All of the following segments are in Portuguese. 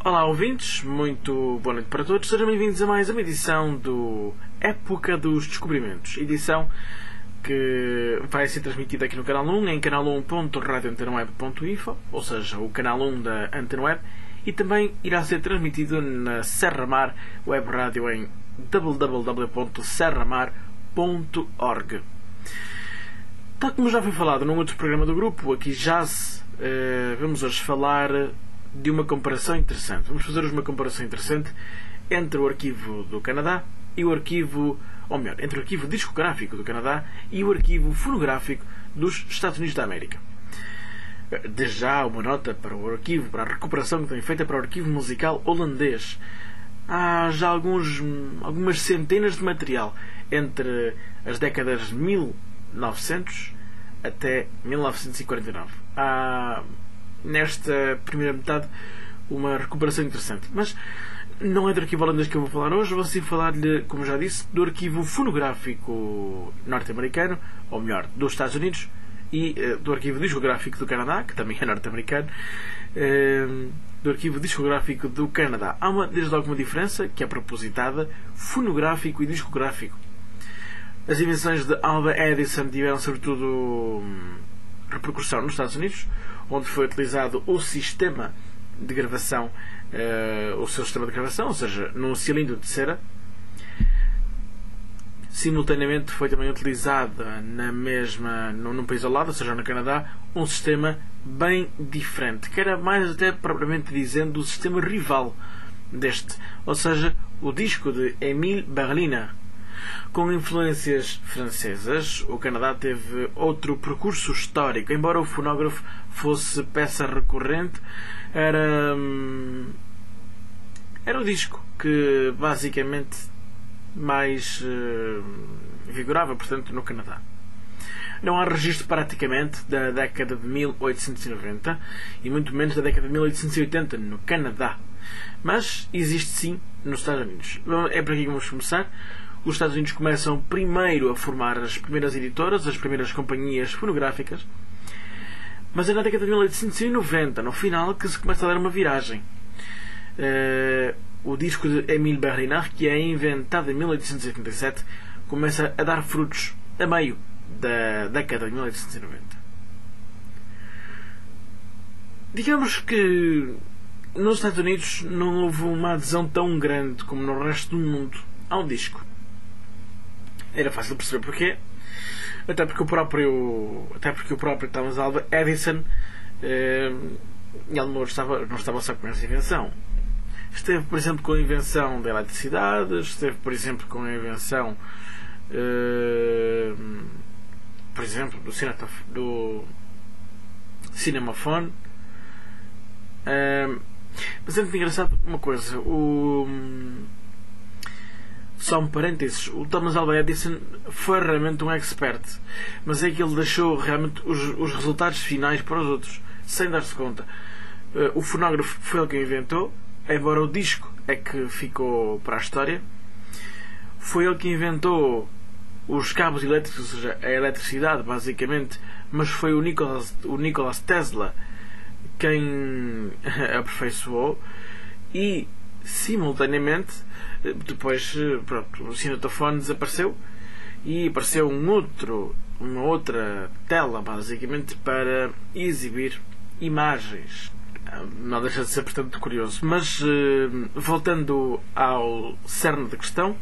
Olá ouvintes, muito boa noite para todos, sejam bem-vindos a mais uma edição do Época dos Descobrimentos, edição que vai ser transmitida aqui no canal 1, em canal1.radioantenaweb.info, ou seja, o canal 1 da Antena Web, e também irá ser transmitido na Serra Mar Web Rádio em www.serramar.org. Tal como já foi falado num outro programa do grupo, aqui vamos hoje falar de uma comparação interessante. Vamos fazer hoje uma comparação interessante entre o arquivo do Canadá e o arquivo, ou melhor, entre o arquivo discográfico do Canadá e o arquivo fonográfico dos Estados Unidos da América. Desde já uma nota para o arquivo, para a recuperação que tem feita para o arquivo musical holandês. Há já algumas centenas de material entre as décadas de 1900 até 1949. Há nesta primeira metade uma recuperação interessante. Mas não é do arquivo holandês que eu vou falar hoje, vou sim falar-lhe, como já disse, do arquivo fonográfico norte-americano, ou melhor, dos Estados Unidos, e do arquivo discográfico do Canadá, que também é norte-americano, do arquivo discográfico do Canadá. Há desde logo uma diferença, que é propositada: fonográfico e discográfico. As invenções de Alva Edison tiveram sobretudo repercussão nos Estados Unidos, onde foi utilizado o sistema de gravação, o seu sistema de gravação, ou seja, num cilindro de cera. Simultaneamente foi também utilizado num país ao lado, ou seja, no Canadá, um sistema bem diferente, que era mais até propriamente dizendo o sistema rival deste, ou seja, o disco de Émile Berliner. Com influências francesas, o Canadá teve outro percurso histórico. Embora o fonógrafo fosse peça recorrente, era o disco que basicamente mais vigorava, portanto, no Canadá. Não há registro praticamente da década de 1890 e muito menos da década de 1880 no Canadá, mas existe sim nos Estados Unidos. É por aqui que vamos começar. Os Estados Unidos começam primeiro a formar as primeiras editoras, as primeiras companhias fonográficas, mas é na década de 1890, no final, que se começa a dar uma viragem. O disco de Émile Berliner, que é inventado em 1887, começa a dar frutos a meio da década de 1890. Digamos que nos Estados Unidos não houve uma adesão tão grande como no resto do mundo ao disco. Era fácil perceber porquê. Até porque o próprio Thomas Alva Edison ele não estava só com essa invenção. Esteve, por exemplo, com a invenção da eletricidade, esteve, por exemplo, com a invenção por exemplo, do cinemafone. Mas é muito engraçado uma coisa. Só um parênteses, o Thomas Alva Edison foi realmente um expert, mas é que ele deixou realmente os resultados finais para os outros, sem dar-se conta. O fonógrafo foi ele que inventou, embora o disco é que ficou para a história. Foi ele que inventou os cabos elétricos, ou seja, a eletricidade, basicamente, mas foi o Nikola Tesla quem aperfeiçou, e simultaneamente depois, pronto, o cinetofone desapareceu e apareceu uma outra tela, basicamente, para exibir imagens. Não deixa de ser, portanto, curioso. Mas, voltando ao cerne da questão,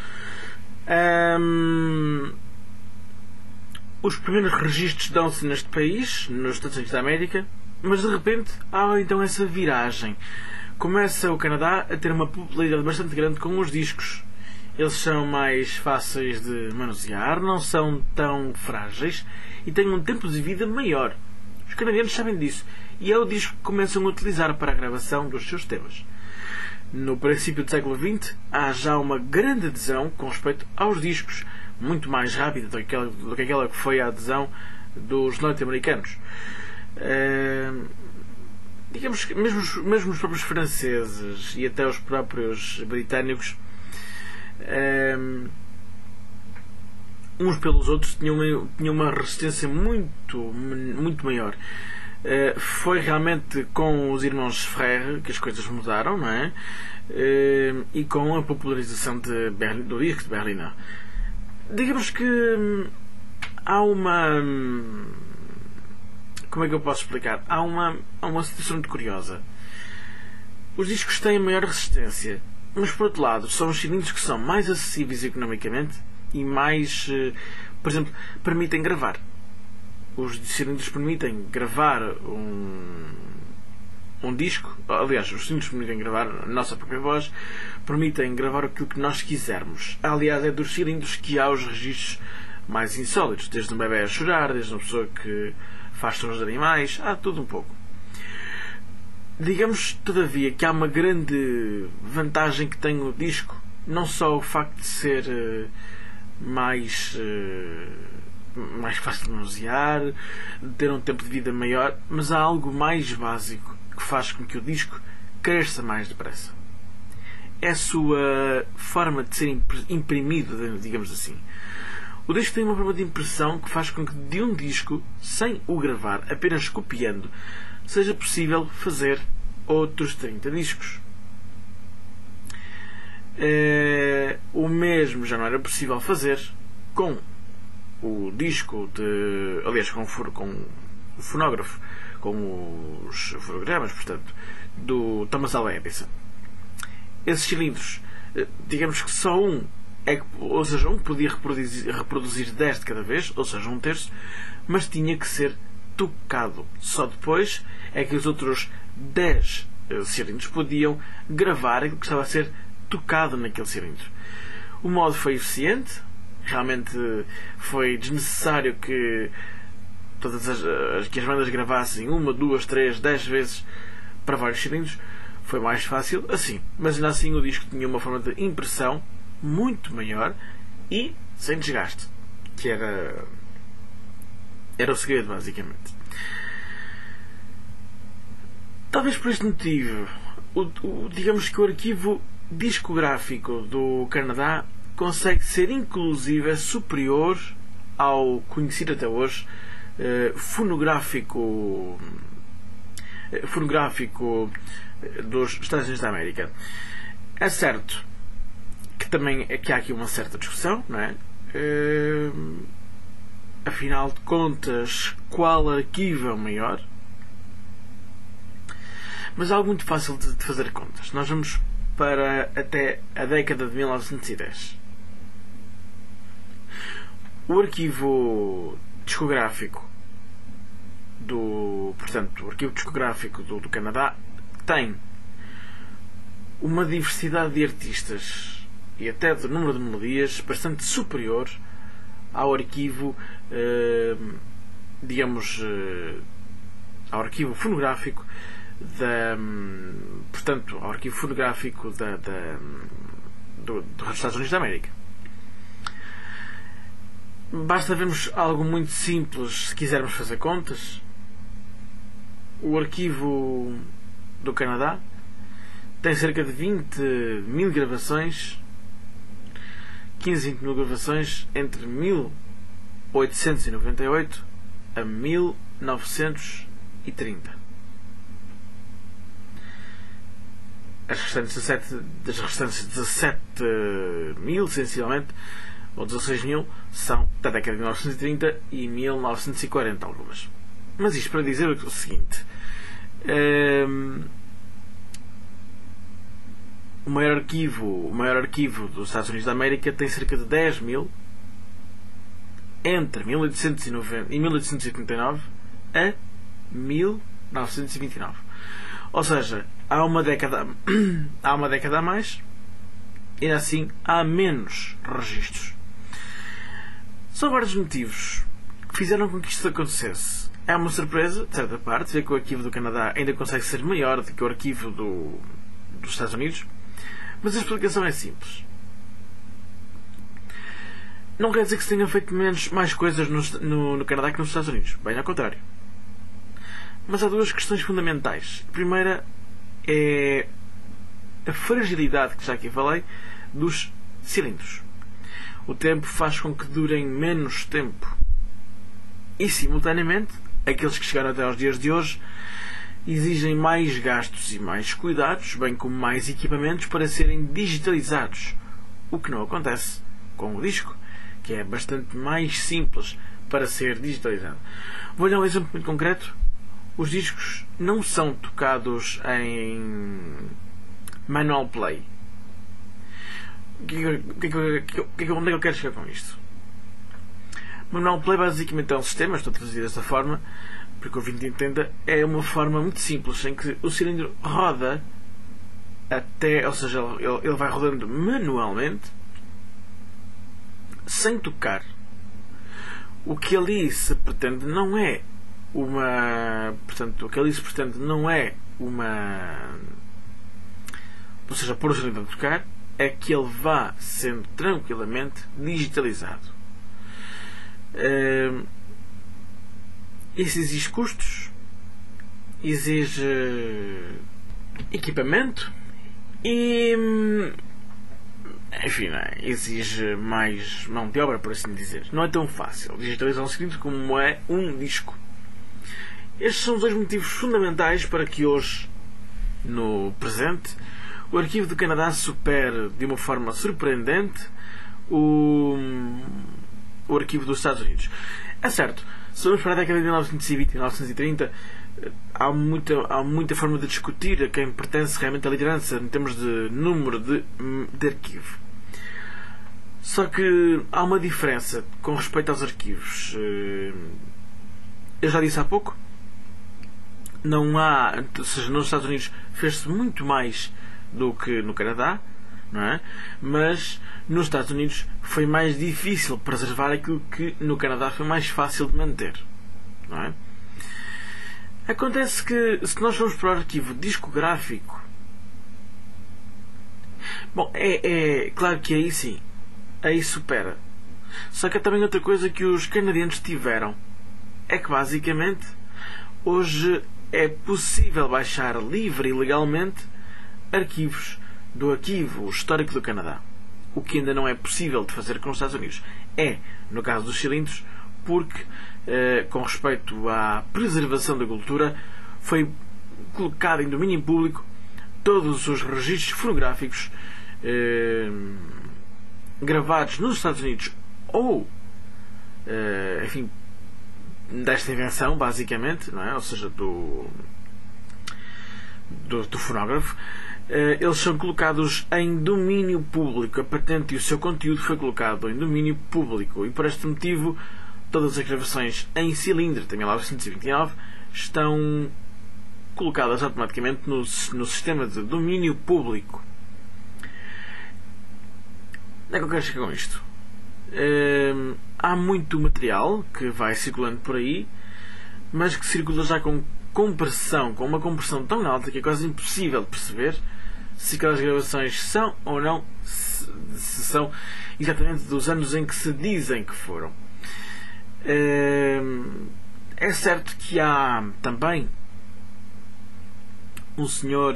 os primeiros registros dão-se neste país, nos Estados Unidos da América, mas de repente há então essa viragem. Começa o Canadá a ter uma popularidade bastante grande com os discos. Eles são mais fáceis de manusear, não são tão frágeis e têm um tempo de vida maior. Os canadianos sabem disso, e é o disco que começam a utilizar para a gravação dos seus temas. No princípio do século XX há já uma grande adesão com respeito aos discos, muito mais rápida do que aquela que foi a adesão dos norte-americanos. Digamos que mesmo os próprios franceses e até os próprios britânicos, uns pelos outros, tinham uma resistência muito maior. Foi realmente com os irmãos Ferrer que as coisas mudaram, não é? E com a popularização do disco de Berliner. Digamos que há uma... Como é que eu posso explicar? Há uma situação muito curiosa. Os discos têm maior resistência, mas por outro lado são os cilindros que são mais acessíveis economicamente e mais, por exemplo, permitem gravar. Os cilindros permitem gravar um disco, aliás, os cilindros permitem gravar a nossa própria voz, permitem gravar aquilo que nós quisermos. Aliás, é dos cilindros que há os registros mais insólitos, desde um bebê a chorar, desde uma pessoa que faz sons de animais, há tudo um pouco. Digamos, todavia, que há uma grande vantagem que tem o disco, não só o facto de ser mais fácil de manusear, de ter um tempo de vida maior, mas há algo mais básico que faz com que o disco cresça mais depressa. É a sua forma de ser imprimido, digamos assim. O disco tem uma forma de impressão que faz com que de um disco, sem o gravar, apenas copiando, seja possível fazer outros 30 discos. O mesmo já não era possível fazer com o disco aliás, com o fonógrafo, com os fonogramas, portanto, do Thomas Alva Edison. Esses cilindros, digamos que só um ou seja, um podia reproduzir 10 de cada vez, ou seja, 1/3, mas tinha que ser tocado. Só depois é que os outros 10 cilindros podiam gravar aquilo que estava a ser tocado naquele cilindro. O modo foi eficiente, realmente foi desnecessário que que as bandas gravassem 1, 2, 3, 10 vezes para vários cilindros. Foi mais fácil assim, mas ainda assim o disco tinha uma forma de impressão muito maior e sem desgaste, que era o segredo, basicamente. Talvez por este motivo, digamos que o arquivo discográfico do Canadá consegue ser inclusive superior ao conhecido até hoje fonográfico dos Estados Unidos da América. É certo que há aqui uma certa discussão, não é? Afinal de contas, qual arquivo é o maior? Mas é algo muito fácil de fazer contas. Nós vamos para até a década de 1910. O arquivo discográfico do Canadá tem uma diversidade de artistas e até do número de melodias bastante superior ao arquivo, ao arquivo fonográfico dos Estados Unidos da América. Basta vermos algo muito simples se quisermos fazer contas. O arquivo do Canadá tem cerca de 20.000 gravações, 15-20.000 gravações entre 1898 a 1930. As restantes 17.000, sensivelmente, ou 16.000, são da década de 1930 e 1940, algumas. Mas isto para dizer o seguinte: o maior arquivo dos Estados Unidos da América tem cerca de 10.000 entre 1889 a 1929. Ou seja, há uma década a mais e assim há menos registros. São vários motivos que fizeram com que isto acontecesse. É uma surpresa, de certa parte, ver que o arquivo do Canadá ainda consegue ser maior do que o arquivo dos Estados Unidos, mas a explicação é simples. Não quer dizer que se tenha feito mais coisas no Canadá que nos Estados Unidos. Bem ao contrário. Mas há duas questões fundamentais. A primeira é a fragilidade, que já aqui falei, dos cilindros. O tempo faz com que durem menos tempo. E, simultaneamente, aqueles que chegaram até aos dias de hoje exigem mais gastos e mais cuidados, bem como mais equipamentos para serem digitalizados, o que não acontece com o disco, que é bastante mais simples para ser digitalizado. Vou dar um exemplo muito concreto. Os discos não são tocados em manual play. Onde é que eu quero chegar com isto? Manual play basicamente é um sistema, estou a traduzir desta forma, porque o ouvinte entenda, é uma forma muito simples em que o cilindro roda até, ou seja, ele vai rodando manualmente sem tocar. O que ali se pretende não é uma. Portanto, o que ali se pretende não é uma. Ou seja, pôr o cilindro a tocar, é que ele vá sendo tranquilamente digitalizado. Isso exige custos, exige equipamento e, enfim, exige mais mão de obra, por assim dizer. Não é tão fácil digitalizar um cilindro como é um disco. Estes são os dois motivos fundamentais para que hoje, no presente, o Arquivo do Canadá supere de uma forma surpreendente o Arquivo dos Estados Unidos. É certo, se vamos para a década de 1920 e 1930, há muita forma de discutir a quem pertence realmente à liderança em termos de número de arquivo. Só que há uma diferença com respeito aos arquivos. Eu já disse há pouco, não há, ou seja, nos Estados Unidos fez-se muito mais do que no Canadá, não é? Mas nos Estados Unidos foi mais difícil preservar aquilo que no Canadá foi mais fácil de manter, não é? Acontece que se nós formos para o arquivo discográfico, bom, é claro que aí sim, aí supera. Só que há também outra coisa que os canadianos tiveram, é que basicamente hoje é possível baixar livre e legalmente arquivos do Arquivo Histórico do Canadá. O que ainda não é possível de fazer com os Estados Unidos. É, no caso dos cilindros, porque, com respeito à preservação da cultura, foi colocado em domínio público todos os registros fonográficos gravados nos Estados Unidos ou, enfim, desta invenção, basicamente, não é? Ou seja, do fonógrafo. Eles são colocados em domínio público. A patente e o seu conteúdo foi colocado em domínio público e por este motivo todas as gravações em cilindro de 1929 estão colocadas automaticamente no sistema de domínio público. Onde é que eu quero chegar com isto? Há muito material que vai circulando por aí, mas que circula já com uma compressão tão alta que é quase impossível de perceber se aquelas gravações são ou não, se são exatamente dos anos em que se dizem que foram. É certo que há também um senhor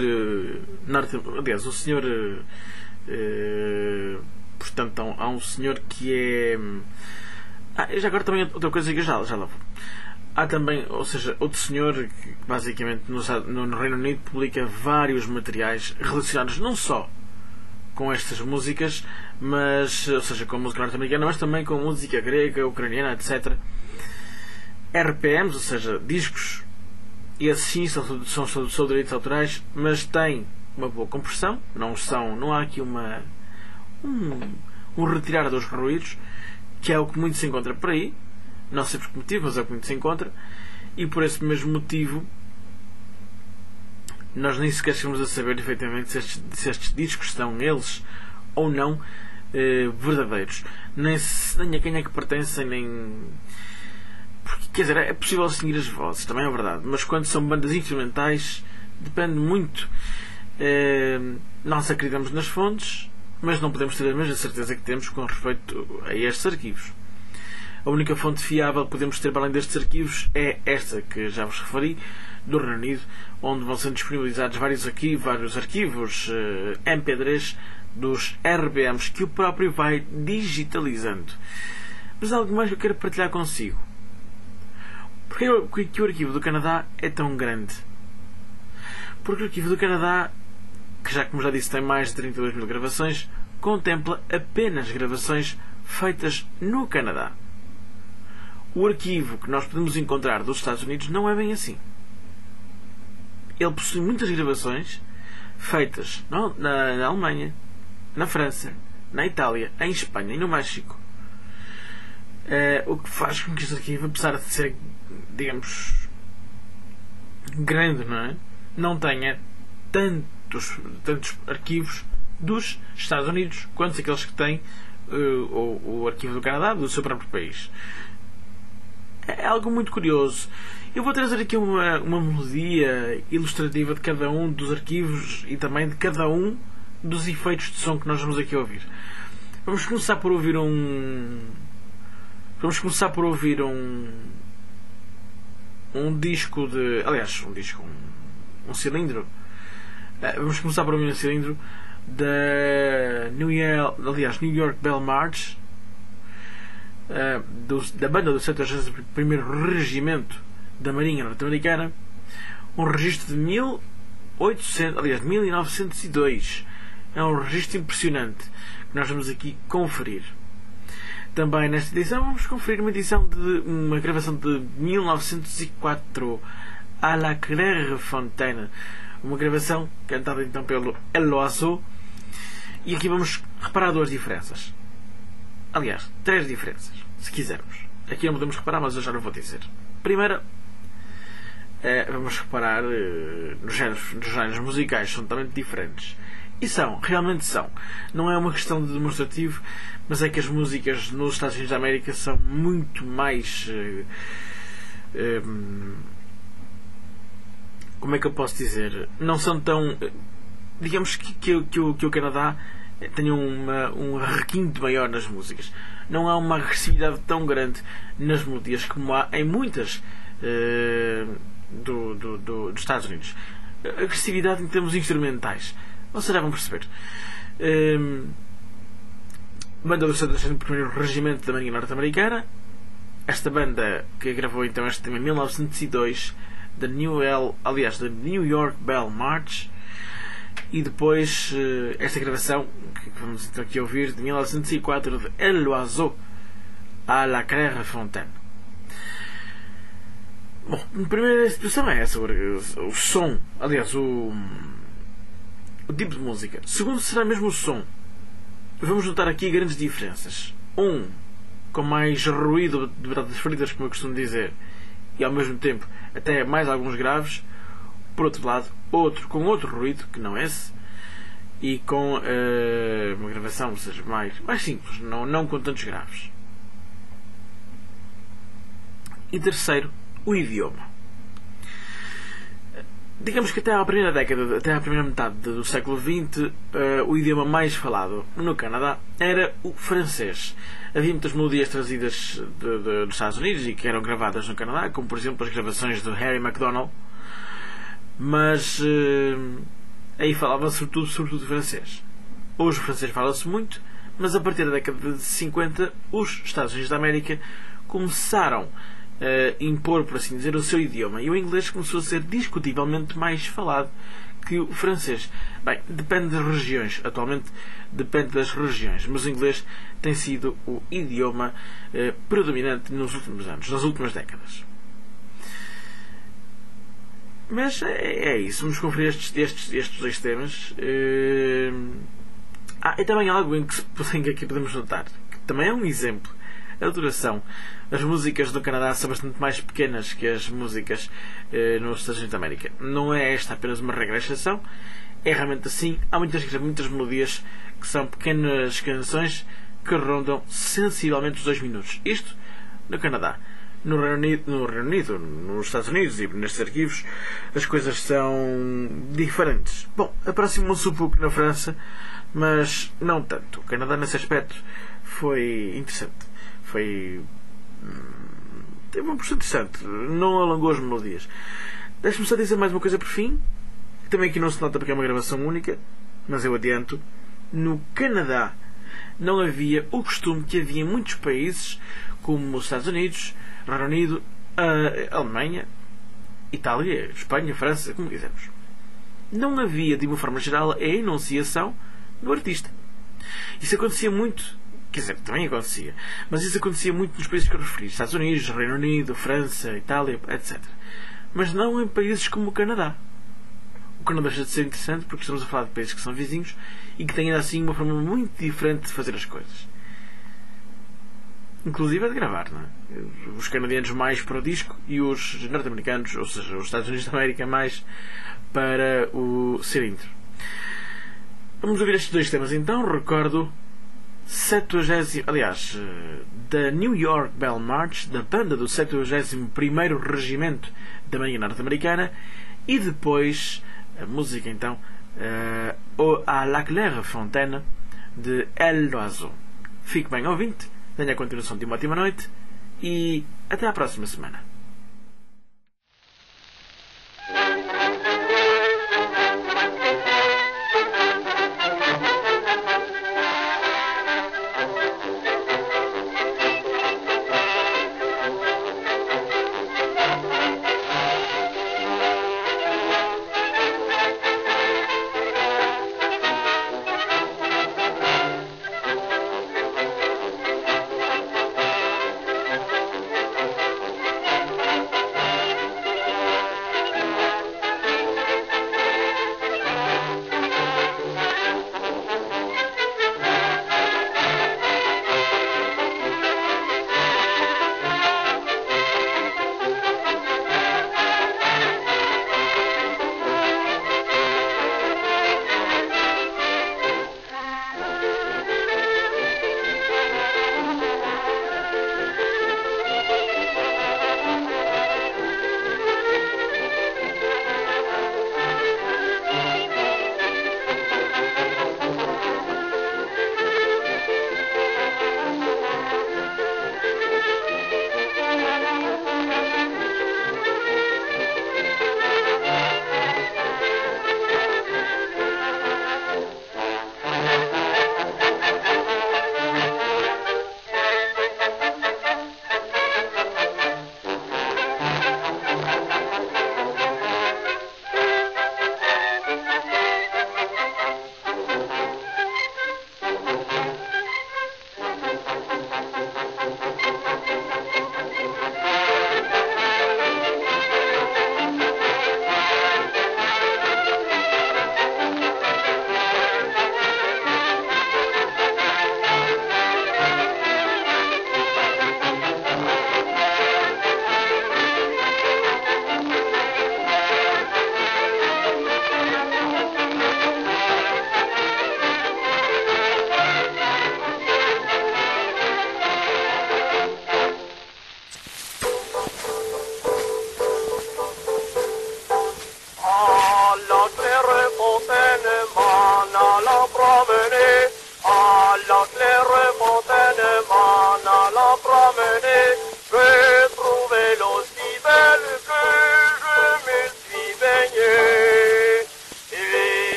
portanto há um senhor que é já agora também outra coisa que eu já lá vou. Há também, ou seja, outro senhor que basicamente no Reino Unido publica vários materiais relacionados não só com estas músicas, mas, ou seja, com música norte-americana, mas também com música grega, ucraniana, etc. RPMs, ou seja, discos, e assim são sob direitos autorais, mas têm uma boa compressão, não há aqui um retirar dos ruídos, que é o que muito se encontra por aí. Não sei por que motivo, mas é o que muito se encontra. E por esse mesmo motivo nós nem sequer chegamos a saber efetivamente se estes discos são eles ou não verdadeiros. Nem a quem é que pertencem, nem... Porque, quer dizer, é possível distinguir as vozes, também é verdade. Mas quando são bandas instrumentais depende muito. Nós acreditamos nas fontes, mas não podemos ter a mesma certeza que temos com respeito a estes arquivos. A única fonte fiável que podemos ter para além destes arquivos é esta que já vos referi, do Reino Unido, onde vão sendo disponibilizados vários arquivos MP3 dos RPMs que o próprio vai digitalizando. Mas há algo mais que eu quero partilhar consigo. Porquê que o arquivo do Canadá é tão grande? Porque o arquivo do Canadá, que já como já disse tem mais de 32 mil gravações, contempla apenas gravações feitas no Canadá. O arquivo que nós podemos encontrar dos Estados Unidos não é bem assim. Ele possui muitas gravações feitas na Alemanha, na França, na Itália, em Espanha e no México. O que faz com que este arquivo, apesar de ser, digamos, grande, não tenha tantos arquivos dos Estados Unidos quanto aqueles que têm o arquivo do Canadá, do seu próprio país. É algo muito curioso. Eu vou trazer aqui uma melodia ilustrativa de cada um dos arquivos e também de cada um dos efeitos de som que nós vamos aqui ouvir. Vamos começar por ouvir um disco de... Aliás, um cilindro. Vamos começar por ouvir um cilindro da New York Bell March, da banda do 71º Regimento da Marinha Norte-Americana, um registro de 1902. É um registro impressionante que nós vamos aqui conferir. Também nesta edição vamos conferir uma gravação de 1904, à la Clairefontaine, uma gravação cantada então pelo El Loiseau, e aqui vamos reparar duas diferenças. Aliás, três diferenças, se quisermos. Aqui não podemos reparar, mas eu já não vou dizer. Primeira, vamos reparar nos géneros musicais, são totalmente diferentes. E realmente são. Não é uma questão de demonstrativo, mas é que as músicas nos Estados Unidos da América são muito mais... como é que eu posso dizer? Não são tão... Digamos que o Canadá tem um requinte maior nas músicas. Não há uma agressividade tão grande nas melodias como há em muitas dos Estados Unidos. Agressividade em termos instrumentais. Vocês já vão perceber. Banda do 71º Regimento da Marinha Norte-Americana. Esta banda que gravou então este tema em 1902 da New York Bell March. E depois esta gravação que vamos então aqui ouvir de 1904 de El Loiseau, à la Clairefontaine. Bom, a primeira situação é essa, o som, aliás, o tipo de música. Segundo, será mesmo o som. Vamos notar aqui grandes diferenças. Com mais ruído de batatas fritas, como eu costumo dizer, e ao mesmo tempo até mais alguns graves. Por outro lado, outro com outro ruído, que não é esse, e com uma gravação, ou seja, mais simples, não com tantos graves. E terceiro, o idioma. Digamos que até à primeira metade do século XX, o idioma mais falado no Canadá era o francês. Havia muitas melodias trazidas dos Estados Unidos e que eram gravadas no Canadá, como por exemplo as gravações do Harry MacDonald, mas aí falava sobretudo francês. Hoje o francês fala-se muito, mas a partir da década de 50 os Estados Unidos da América começaram a impor, por assim dizer, o seu idioma, e o inglês começou a ser discutivelmente mais falado que o francês. Bem, depende das regiões, atualmente depende das regiões, mas o inglês tem sido o idioma predominante nos últimos anos, nas últimas décadas. Mas é isso, vamos conferir estes dois temas. E também algo em que aqui podemos notar, que também é um exemplo, a duração. As músicas do Canadá são bastante mais pequenas que as músicas nos Estados Unidos da América. Não é esta apenas uma regra de exceção, é realmente assim. Há muitas melodias que são pequenas canções que rondam sensivelmente os 2 minutos. Isto no Canadá. No Reino Unido, nos Estados Unidos e nestes arquivos, as coisas são diferentes. Bom, aproximam-se um pouco na França, mas não tanto. O Canadá, nesse aspecto, foi interessante. Teve uma postura interessante. Não alongou as melodias. Deixe-me só dizer mais uma coisa por fim, que também aqui não se nota porque é uma gravação única, mas eu adianto. No Canadá não havia o costume que havia em muitos países, como os Estados Unidos, Reino Unido a Alemanha, Itália, Espanha, França, como quisermos. Não havia, de uma forma geral, a enunciação do artista. Isso acontecia muito, quer dizer, também acontecia, mas isso acontecia muito nos países que eu referi, Estados Unidos, Reino Unido, França, Itália, etc. Mas não em países como o Canadá. O que não deixa de ser interessante porque estamos a falar de países que são vizinhos e que têm ainda assim uma forma muito diferente de fazer as coisas. Inclusive é de gravar, não é? Os canadianos mais para o disco e os norte-americanos, ou seja, os Estados Unidos da América, mais para o ser intro. Vamos ouvir estes dois temas então. Recordo 70, aliás, da New York Bell March, da banda do 71º Regimento da Marinha Norte-Americana, e depois a música então à la Claire Fontaine de El Loiseau. Fique bem ouvinte, tenha a continuação de uma ótima noite e até à próxima semana.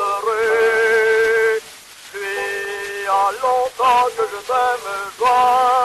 Longtemps que je t'aime, joie.